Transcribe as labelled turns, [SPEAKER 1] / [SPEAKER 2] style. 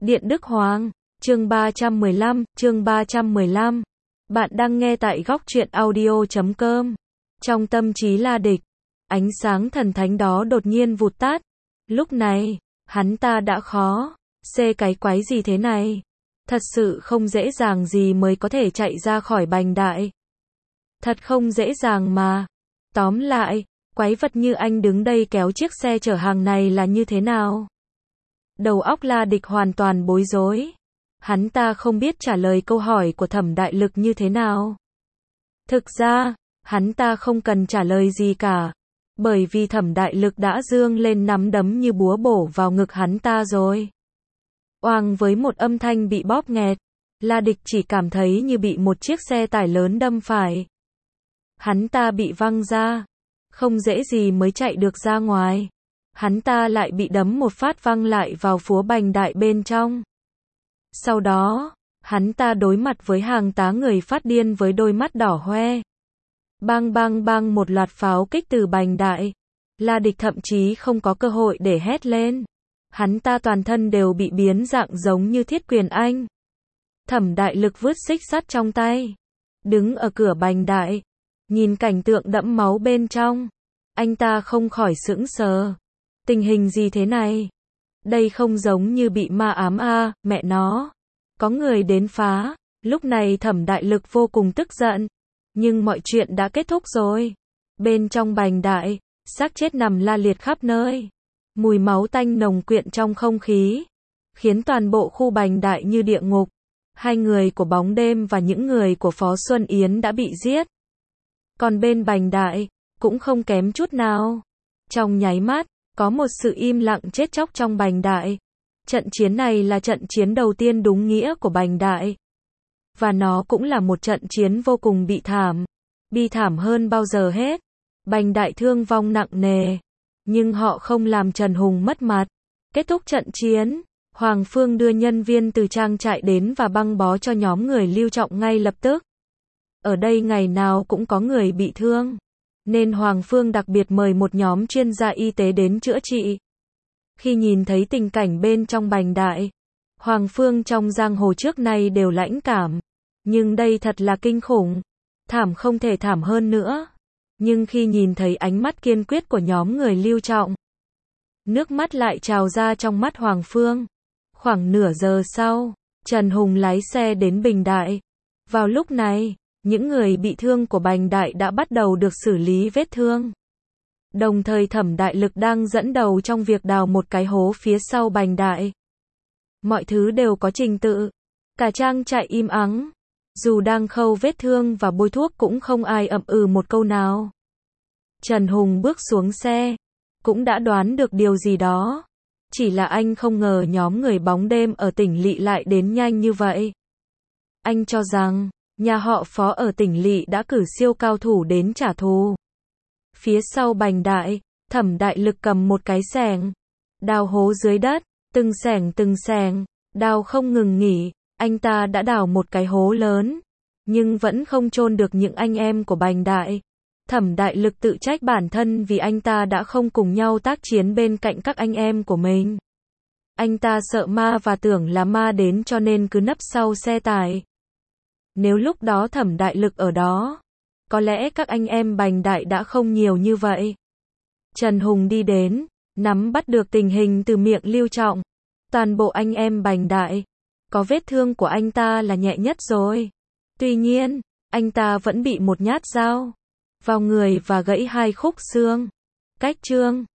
[SPEAKER 1] Điện Đức Hoàng, chương 315. Bạn đang nghe tại góc truyện audio.com. Trong tâm trí La Địch, ánh sáng thần thánh đó đột nhiên vụt tắt. Lúc này, hắn ta đã khó, cái quái gì thế này? Thật sự không dễ dàng gì mới có thể chạy ra khỏi Bành Đại. Thật không dễ dàng mà. Tóm lại, quái vật như anh đứng đây kéo chiếc xe chở hàng này là như thế nào? Đầu óc La Địch hoàn toàn bối rối. Hắn ta không biết trả lời câu hỏi của Thẩm Đại Lực như thế nào. Thực ra, hắn ta không cần trả lời gì cả. Bởi vì Thẩm Đại Lực đã giương lên nắm đấm như búa bổ vào ngực hắn ta rồi. Oang với một âm thanh bị bóp nghẹt, La Địch chỉ cảm thấy như bị một chiếc xe tải lớn đâm phải. Hắn ta bị văng ra. Không dễ gì mới chạy được ra ngoài. Hắn ta lại bị đấm một phát văng lại vào phố Bành Đại bên trong. Sau đó, hắn ta đối mặt với hàng tá người phát điên với đôi mắt đỏ hoe. Bang bang bang một loạt pháo kích từ Bành Đại. La Địch thậm chí không có cơ hội để hét lên. Hắn ta toàn thân đều bị biến dạng giống như Thiết Quyền Anh. Thẩm Đại Lực vứt xích sắt trong tay. Đứng ở cửa Bành Đại. Nhìn cảnh tượng đẫm máu bên trong. Anh ta không khỏi sững sờ. Tình hình gì thế này? Đây không giống như bị ma ám a, mẹ nó. Có người đến phá. Lúc này Thẩm Đại Lực vô cùng tức giận. Nhưng mọi chuyện đã kết thúc rồi. Bên trong Bành Đại, xác chết nằm la liệt khắp nơi. Mùi máu tanh nồng quyện trong không khí. Khiến toàn bộ khu Bành Đại như địa ngục. Hai người của Bóng Đêm và những người của Phó Xuân Yến đã bị giết. Còn bên Bành Đại, cũng không kém chút nào. Trong nháy mắt, có một sự im lặng chết chóc trong Bành Đại. Trận chiến này là trận chiến đầu tiên đúng nghĩa của Bành Đại. Và nó cũng là một trận chiến vô cùng bi thảm hơn bao giờ hết. Bành Đại thương vong nặng nề. Nhưng họ không làm Trần Hùng mất mặt. Kết thúc trận chiến, Hoàng Phương đưa nhân viên từ trang trại đến và băng bó cho nhóm người Lưu Trọng ngay lập tức. Ở đây ngày nào cũng có người bị thương. Nên Hoàng Phương đặc biệt mời một nhóm chuyên gia y tế đến chữa trị. Khi nhìn thấy tình cảnh bên trong Bành Đại, Hoàng Phương trong giang hồ trước nay đều lãnh cảm. Nhưng đây thật là kinh khủng. Thảm không thể thảm hơn nữa. Nhưng khi nhìn thấy ánh mắt kiên quyết của nhóm người Lưu Trọng, nước mắt lại trào ra trong mắt Hoàng Phương. Khoảng nửa giờ sau, Trần Hùng lái xe đến Bình Đại. Vào lúc này, những người bị thương của Bành Đại đã bắt đầu được xử lý vết thương. Đồng thời Thẩm Đại Lực đang dẫn đầu trong việc đào một cái hố phía sau Bành Đại. Mọi thứ đều có trình tự. Cả trang trại im ắng. Dù đang khâu vết thương và bôi thuốc cũng không ai ậm ừ một câu nào. Trần Hùng bước xuống xe. Cũng đã đoán được điều gì đó. Chỉ là anh không ngờ nhóm người Bóng Đêm ở tỉnh Lỵ lại đến nhanh như vậy. Anh cho rằng nhà họ Phó ở tỉnh Lỵ đã cử siêu cao thủ đến trả thù. Phía sau Bành Đại, Thẩm Đại Lực cầm một cái xẻng, đào hố dưới đất, từng xẻng, đào không ngừng nghỉ. Anh ta đã đào một cái hố lớn, nhưng vẫn không chôn được những anh em của Bành Đại. Thẩm Đại Lực tự trách bản thân vì anh ta đã không cùng nhau tác chiến bên cạnh các anh em của mình. Anh ta sợ ma và tưởng là ma đến cho nên cứ nấp sau xe tải. Nếu lúc đó Thẩm Đại Lực ở đó, có lẽ các anh em Bành Đại đã không nhiều như vậy. Trần Hùng đi đến, nắm bắt được tình hình từ miệng Lưu Trọng. Toàn bộ anh em Bành Đại, có vết thương của anh ta là nhẹ nhất rồi. Tuy nhiên, anh ta vẫn bị một nhát dao vào người và gãy 2 khúc xương. Cách chương